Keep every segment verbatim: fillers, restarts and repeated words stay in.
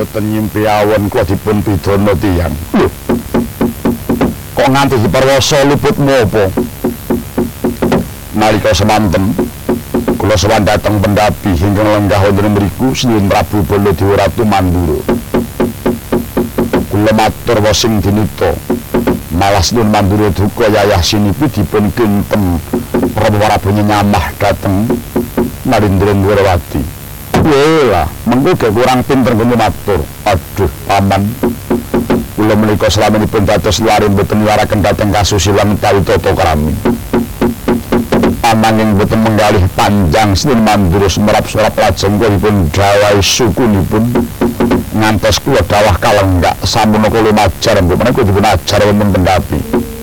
boten nyimpi awan kula dipun pidana tiyang. Lho. Kok nganti diperwasa luput menapa? Nalika semanten kula sowan dhateng pendapi ingkang lenggah wonten mriku Sinuwun Prabu Baladewa Ratu Mandura. Kula matur wasing dinita malah Sinuwun Mandura duka yayah sinipi dipun kintem Prabu nyamah dhateng Narendra-Ndrawati. Wela, mengko ge kurang pinter kula matur. Aduh, paman. Kula menika salaminipun dados lare mboten waraken dhateng kasusilan utawi tata krami. Ananging boten menggalih panjang Sinuwun Mandura semerap-serap lajeng dipun dawahi sukunipun ngantos kula dawah kalenggak sampun kula majar menika dipun ajar wonten pendapi.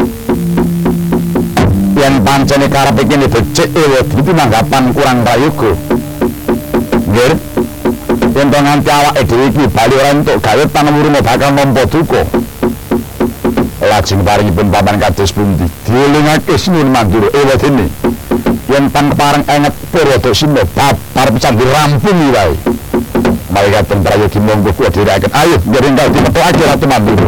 Yen pancene karep iki becik ewe iki manggapan kurang prayoga. Nggih. Yen to nganti awake dhewe iki bali ora entuk gawe panemuruna bakal nampa duka. Lajeng paringipun paman kados pundi? Dielingake Sinuwun Mandura ewe dene. Yen pan pareng enget Puradasina babar pisan dirampungi wae. Malikaten prayogi monggo kuwi direken. Ayo ngeringgal dimetokake Ratu Mandura.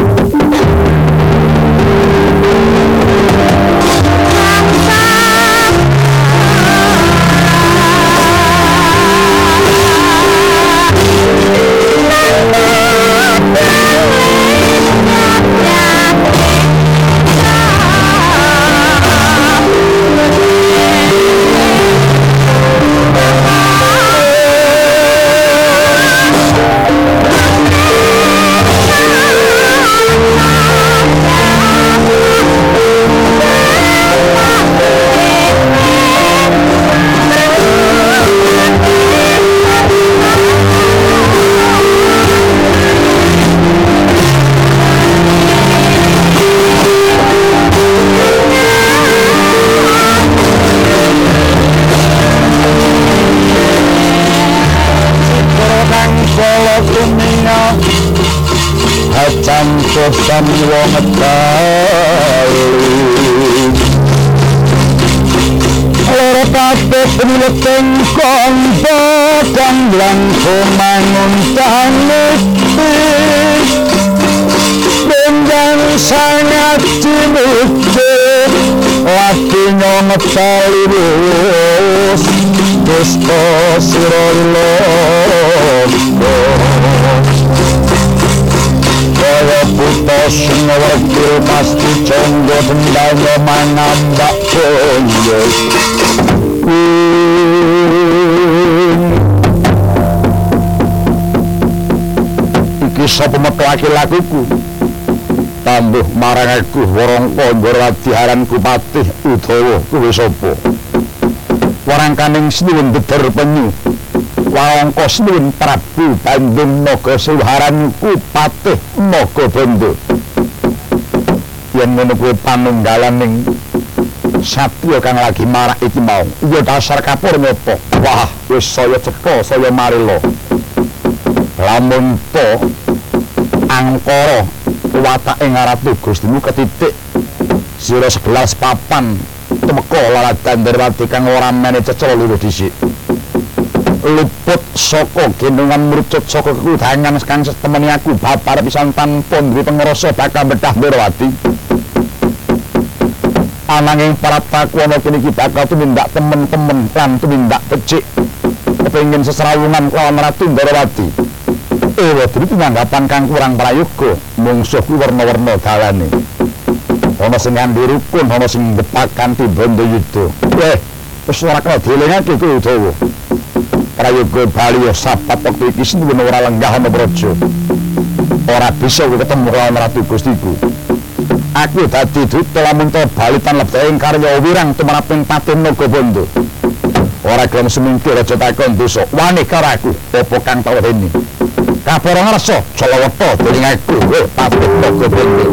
Sam wong kali ora kabeh penileten konco kang langkung mangun taneti dengan sangat dimukti lagi nyong talirus dusta sirolo putus ngewerkil pasti conggo dendanya manambak konyo iki sapa metu laki-lakiku tambuh marang aku Warangka Ndrawati Patih Udawa kuwi sapa warangkaning Sinuwun Dedher Penyu Warangka Sinuwun Prabu Bandung Nagasewharanku Patih Nagabandha. Yen ngono kuwi panunggalaning satya kang lagi marak iki mau. Ya dasar kapur napa? Wah, wis saya ceka saya marila. Lamun to angkara watake ngaratu Gustimu ketitik sira sebelas papan temeka laladan Ndrawati kang ora meneh cecel luwih dhisik. Luput saka gendongan murcut saka kekudangan kang setemeni aku babar pisan tanpa duwe pengrasa bakal bedah Ndrawati. Ananging para takwana kene iki bakal tumindak temen-temen lan tumindak becik kepengin sesrawungan lawan Ratu Ndrawati. Ewa dadi pinanggapan kang kurang prayoga mungsuh ku werna-werna dalane. Ana sing ngandhi rukun, ana sing ngepak kanthi bandayuda. Eh, wis ora kena dielingake ku Udawa. Prayoga bali sapat wektu iki Sinuwun ora lenggah ana praja. Ora bisa ketemu lawan Ratu Gustiku. Aku dadi duta lamun to bali tan lebeteng karya wirang tumraping Patih Nagabandha. Ora gelem semingkir aja takon dosa. Wani karo aku apa kang tau rene. Kabar ngarsa Jalawata dening aku Patih Nagabandha.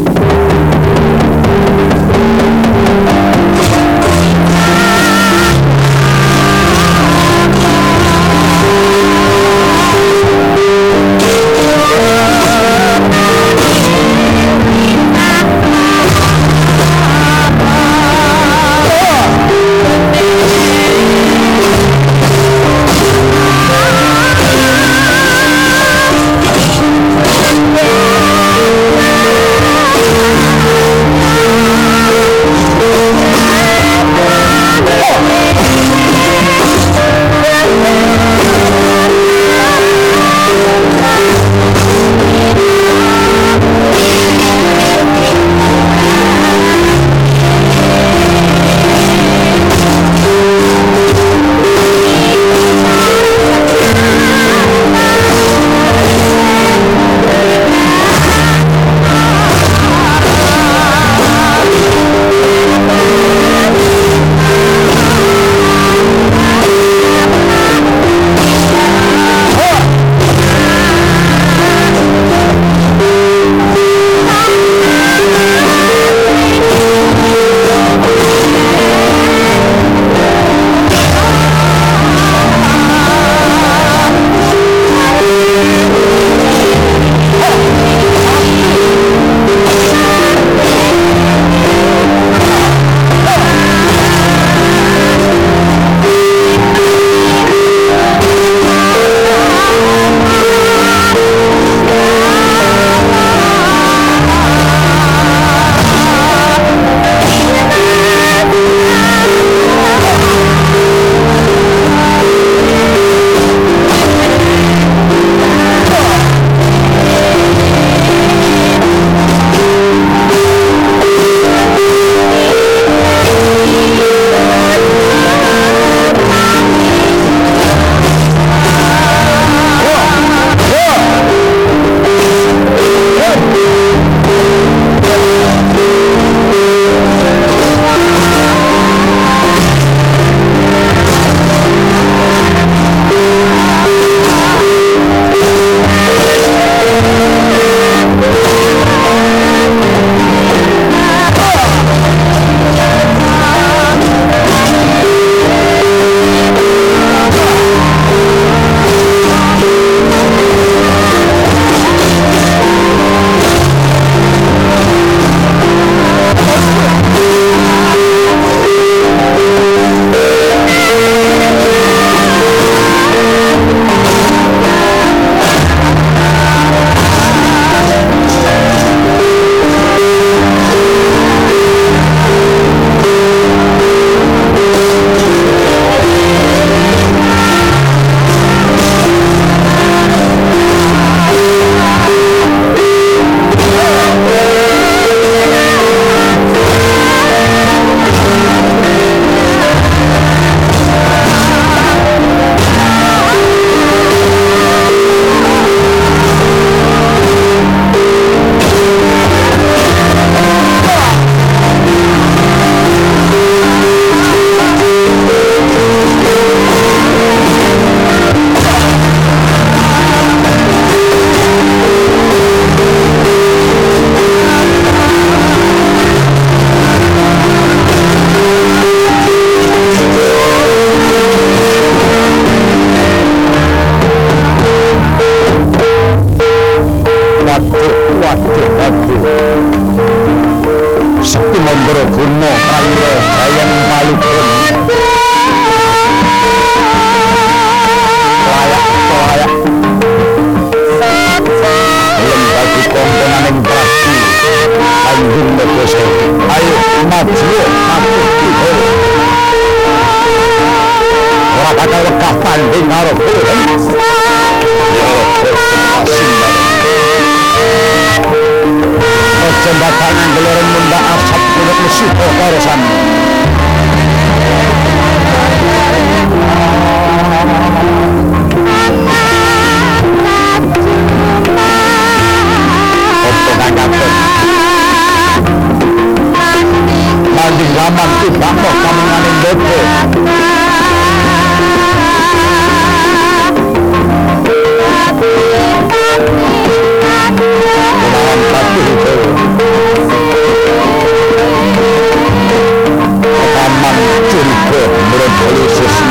waduh waduh Sakti Mandara Guna Prayo Jayang Malukun layak layak belum bagi komponan yang berarti Tanjung Medoso ayo maju maju kita orang bakal lekah tanding karo kowe ya ojo batangan gelorong munda asap kulit musiko karo sami ojo kagapet manding zaman tidak mau kamu nganin bete Kunawan pati itu rekaman curiga mereboli sesi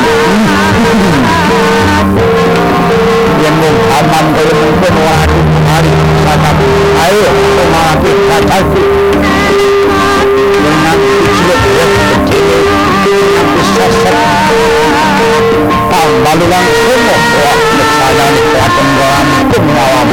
yang menghaman kaya mungkin waduh hari kata ayo kemati kataku dengan ujiluk yang kecil nanti sesek tambah langsung wah misalnya ini kelihatan rampung ngawam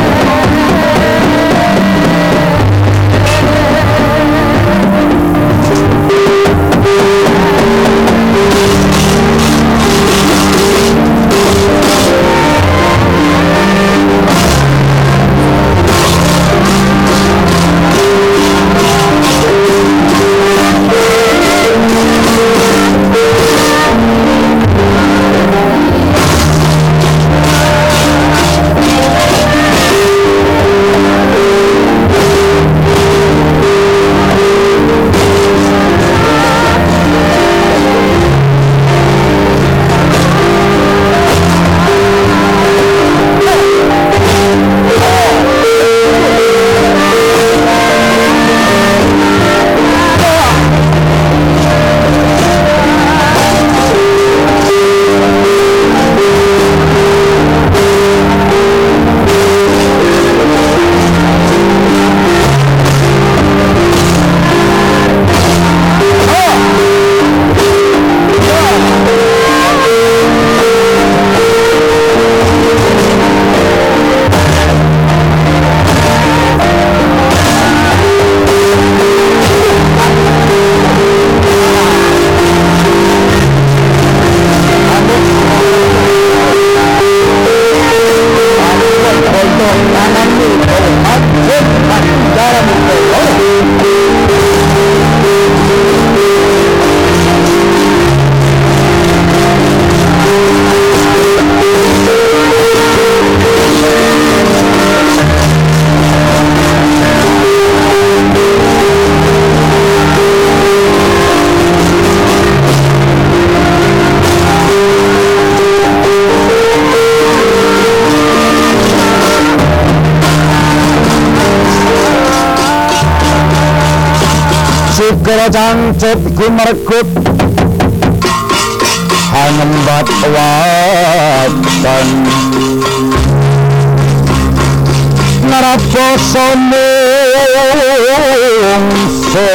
Sugara cangcut gumergut hanembat watan naraposo mungso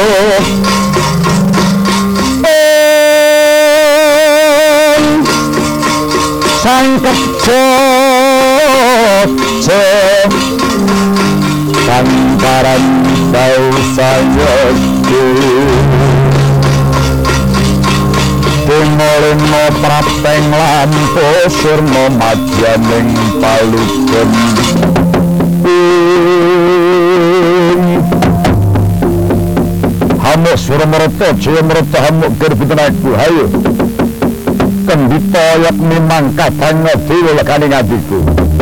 sangkep coco kantaran bau sanyoku Tumulimo prapeng lampu surmo madyaning paluken Hamuk surmerta jayamrata hamuk gerbitenaku hayo kendita yak memang kadangnya dewa lekaning adiku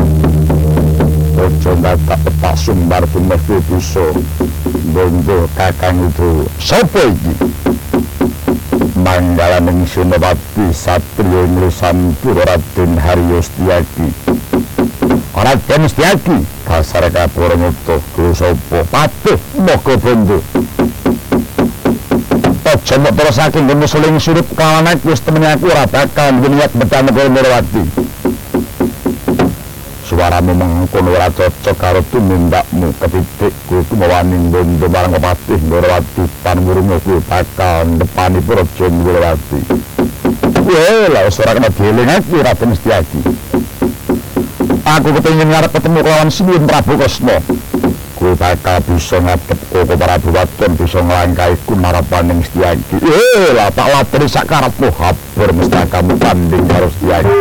ojo ngata petak sumbar tumefu puso bondo kakang itu sapa iki Manggalaning Sunapati Satrio Nrusampura Raden Haryo Setyaki Raden Setyaki kasar Kapuramuto Guru sapa patuh moga bondo aja mbok terusake ngene suling surup kawanan wis temene aku ora bakal niat bedane karo Nurwati suaramu mengkono ora cocok karo tumindakmu ketitik kuwi kumawani ndondo marang Patih Nggorawati panwurunge kuwi bakal ndepani Praja Nggorawati. Weh, lha wis ora kena dielingake Raden Setyaki. Aku kepengin ngarep ketemu lawan Sinuwun Prabu Kresna. Kuwi bakal bisa ngadep Koko Prabu Wadon bisa nglangkahi kumarapaning Setyaki. Eh, lah tak latri sak karepmu habar mesti kamu tanding karo Setyaki.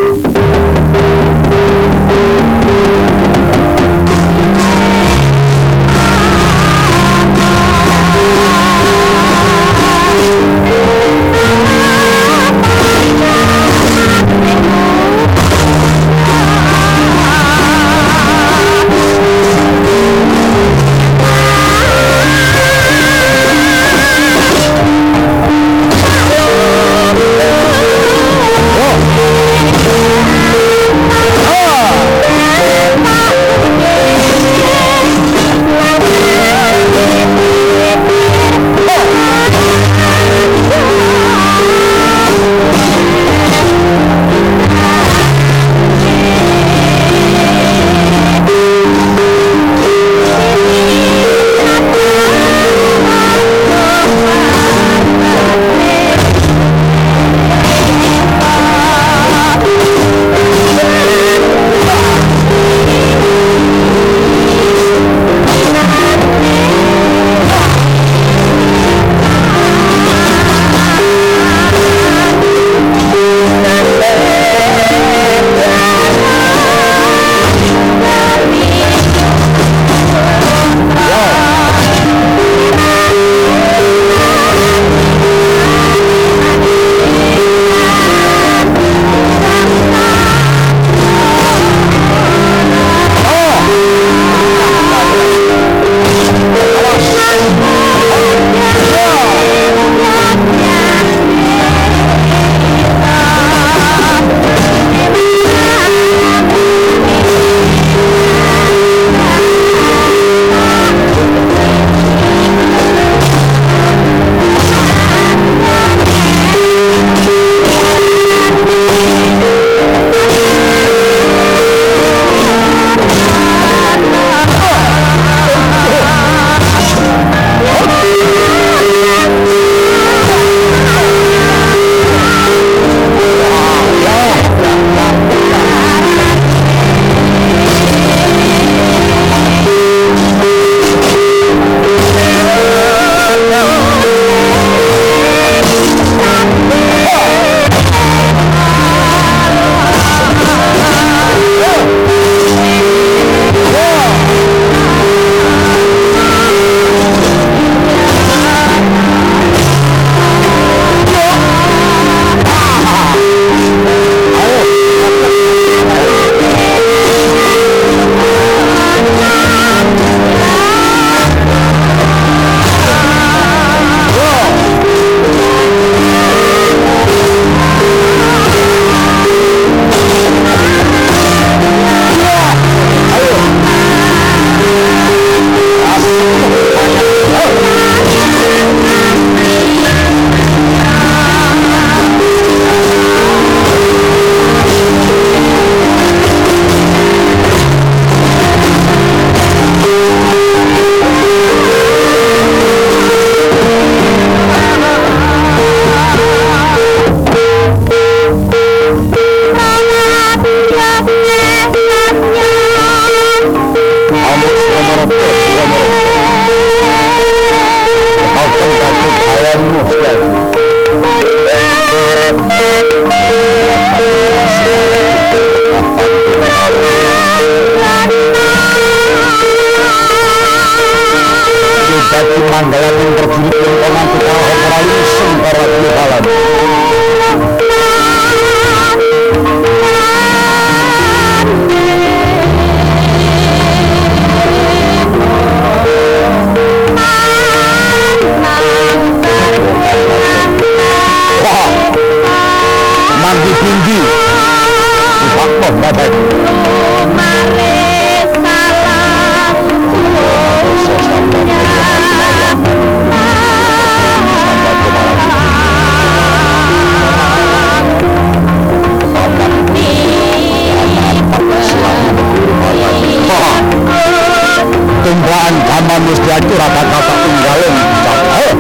Gusti aku rata kata tinggalin ayo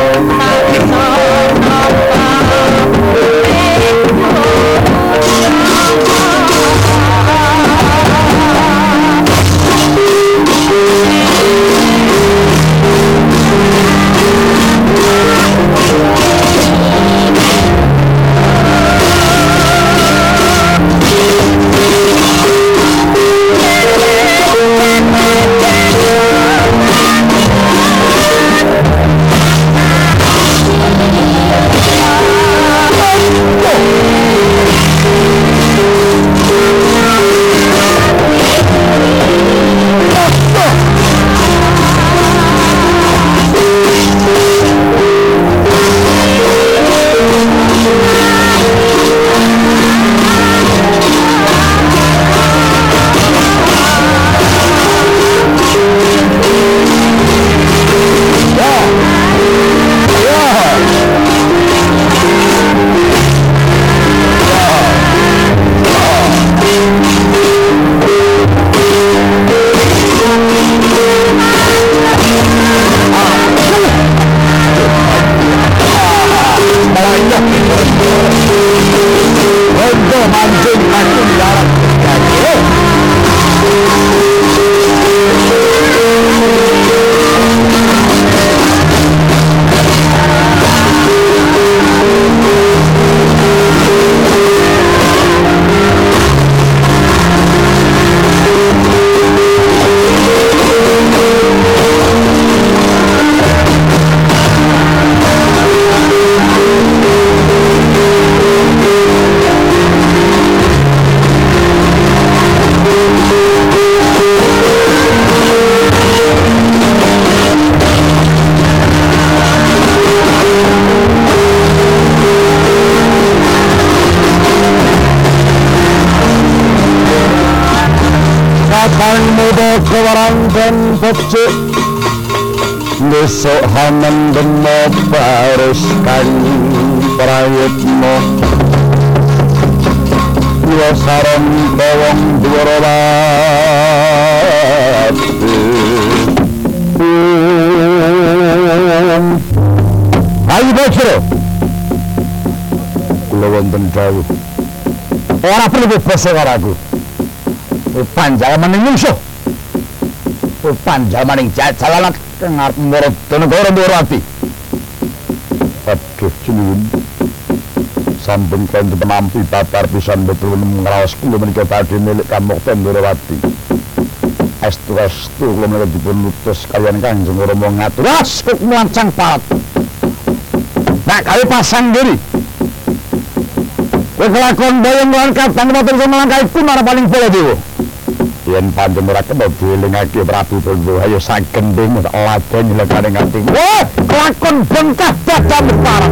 kewarangkan pecik besok hamen demo bariskan prayitmo kula sareng bawang dwarawati ayo bocor kula wonten dawuh ora perlu basa karo aku panjang menungso panjamaning jajalan ngarep Maradanegara Ndorowati. Aduh cinuwun. Sampun kanthi penampi babar pisan betul ngraos kula menika badhe milik Kamukta Ndorowati. Astu-astu kula menika dipun utus kaliyan Kanjeng Rama ngatur asuk mlancang parat. Nak kali pasang diri. Kowe kelakon bayang lan kadang motor melangkai pun ora paling bola dewa. Yen pancen ora kena dielingake Prabu Pandhawa ayo sagending laden nyelekane nganti wah kelakon bengkah dadam parah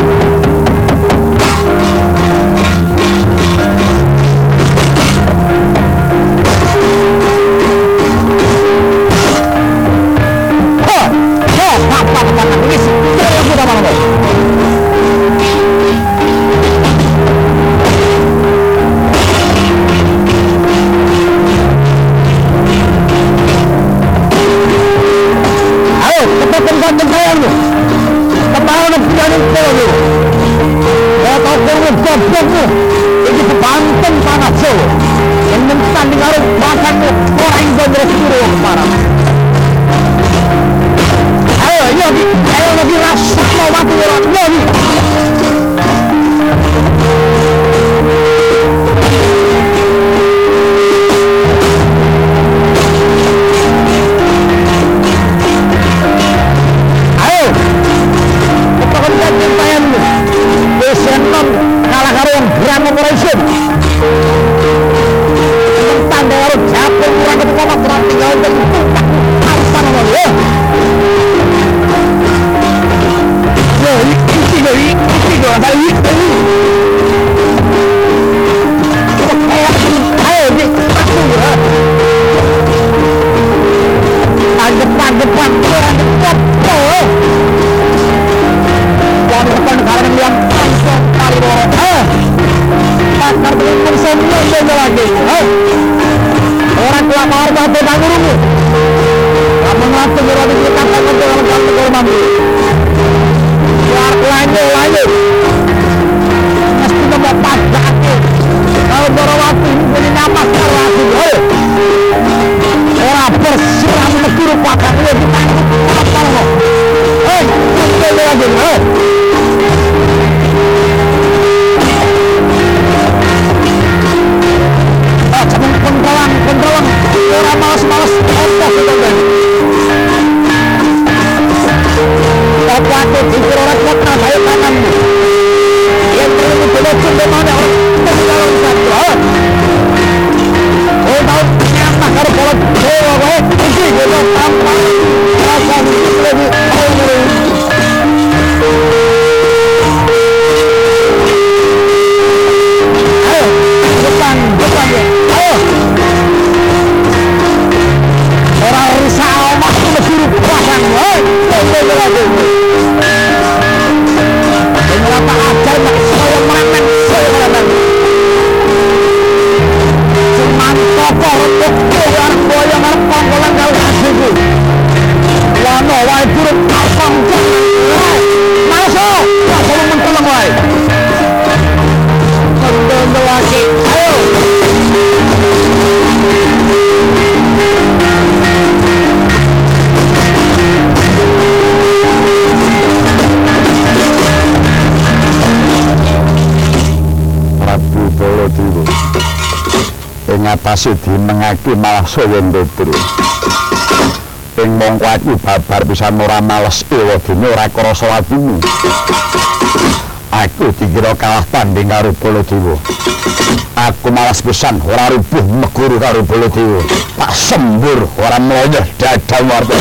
ha ha apa apa wis aku ora mau ini kebanten panas Jawa yang mentanding harus makannya orang gondres dulu kemarin ayo lagi ayo lagi rasa mau mati orang lagi ayo kita akan jangan lu Besenon kalah karo yang Grand Operation tentang dari Japon kurang ketemu tinggal guru pakar ya apa lo hei kita lagi hei ah jangan pentolan pentolan orang malas-malas apa sudah apa aku pikir orang kuat nah baik tanganmu yang perlu dibelocin dimana orang dalam satu oh tahu nyata kalau kalau dewa baik ini kita tampak rasa lebih ayo depan depan ya ayo orang risau waktu bersuruh pasang hei ini lagi kenapa ajar nak saya makan saya makan cuman kokoh untuk orang boyong orang panggolan kau kasihku wano wae buruk kapang jangan masuk masuk mentolong wae mentolong lagi ayo Prabu Baladewa ing atase dinengake malah saya ndedro ing mongko aku babar pisan ora males ewa dene ora krasa atimu aku dikira kalah tanding karo Baladewa aku malas pisan ora rubuh meguru karo Baladewa tak sembur ora mloyoh dadal warta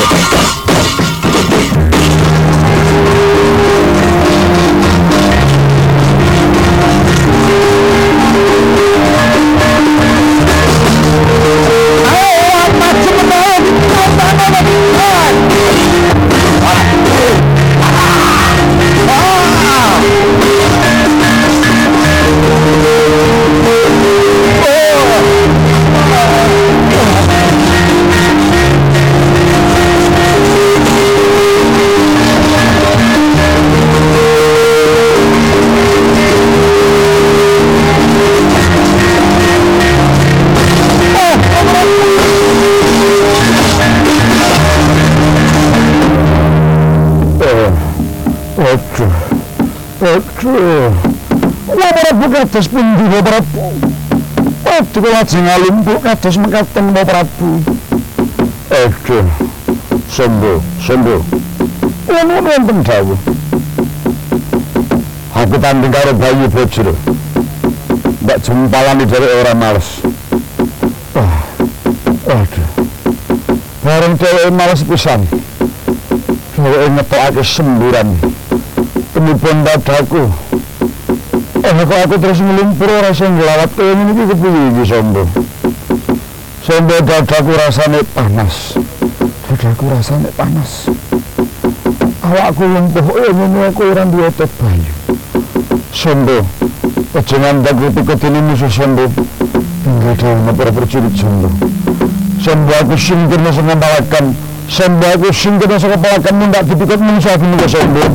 kados pundi Bapak Prabu? Waduh kula lajeng alumpuk kados mekaten Bapak Prabu. Aduh. Sembo, sembo. Ono wonten dawuh. Aku tanding karo Bayu Bajra. Mbak jempalan dari orang males. Wah. Aduh. Bareng dheweke males pisan. Dheweke ngetokake semburan. Penipun dadaku. Eh kok aku terus ngelumpur rasa ngelawat ke ini ini kepiye iki Sombo. Sombo dadaku rasane panas. Dadaku rasane panas. Awakku lumpuh ngene aku ora duwe otot Bayu. Sombo, aja ngandhak ketikene musuh Sombo. Tinggal dhewe napa percilik Sombo. Sombo aku singkirna saka palakan. Sombo aku singkirna saka palakan ndak dipikut musuh aku niku Sombo.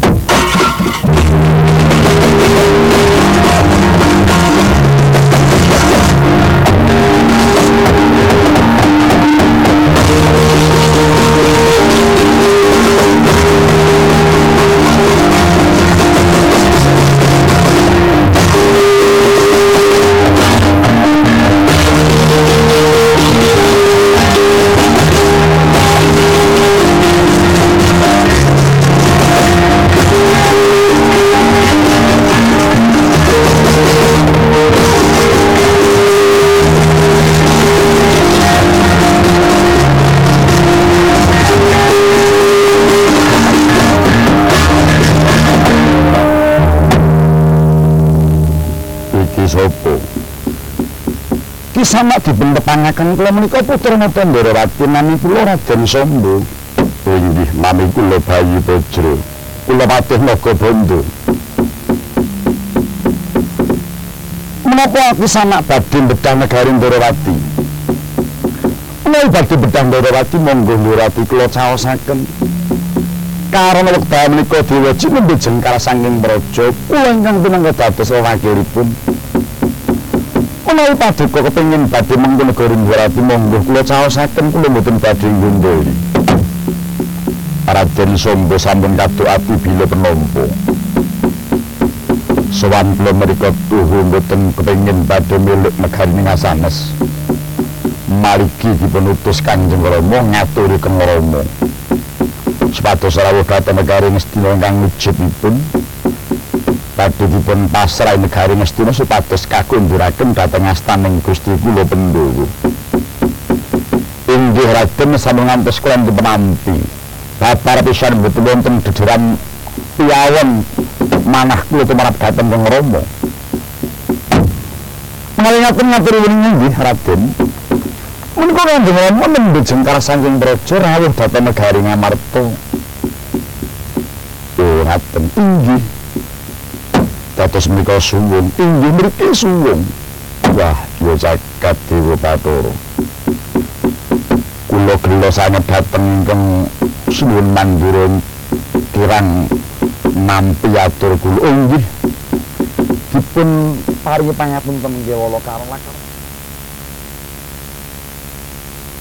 Sama dibentepangaken kula menika putra napa Ndarawati nami kula Raden Sombo. Inggih nami kula Bayu Bajra. Kula Patih Nagabandha. Menapa aku sanak badhe bedah negari Ndarawati? Menawi badhe bedah Ndarawati monggo Ndarawati kula caosaken. Karana wekdal menika Dewaji nembe jengkal saking praja kula ingkang pinangka dados wakilipun. Menawi paduka kepengin badhe mengko negara Indrawati monggo kula caosaken kula mboten badhe nggondholi. Raden Sombo sampun kadoati bila penampa. Sowan kula mrika tuhu mboten kepengin badhe milik negari Ngasanes. Marigi dipun utus Kanjeng Rama ngaturi Kang Rama. Supados rawuh dhateng negari Ngastina ingkang wujudipun badhe dipun pasrahi negari Ngastina supados kagunduraken dhateng astaning Gusti kula Pandhawa. Inggih Raden sampun ngantos kula dipunampi. Babar pisan mboten wonten dederan piyawon manah kula tumrap dhateng Kang Rama. Menawi ngaten ngaturi nggih Raden. Menika Kanjeng Rama mendhet jengkar saking praja rawuh dhateng negari Ngamarta. Oh Raden inggih. Dados menika suwung, inggih mriki suwung. Wah, ya jagat Dewa Bathara. Kula gelo sanget dhateng ingkang suwun Mandura kirang nampi atur kula. Oh inggih. Dipun paringi pangapunten nggih wala karo lakar.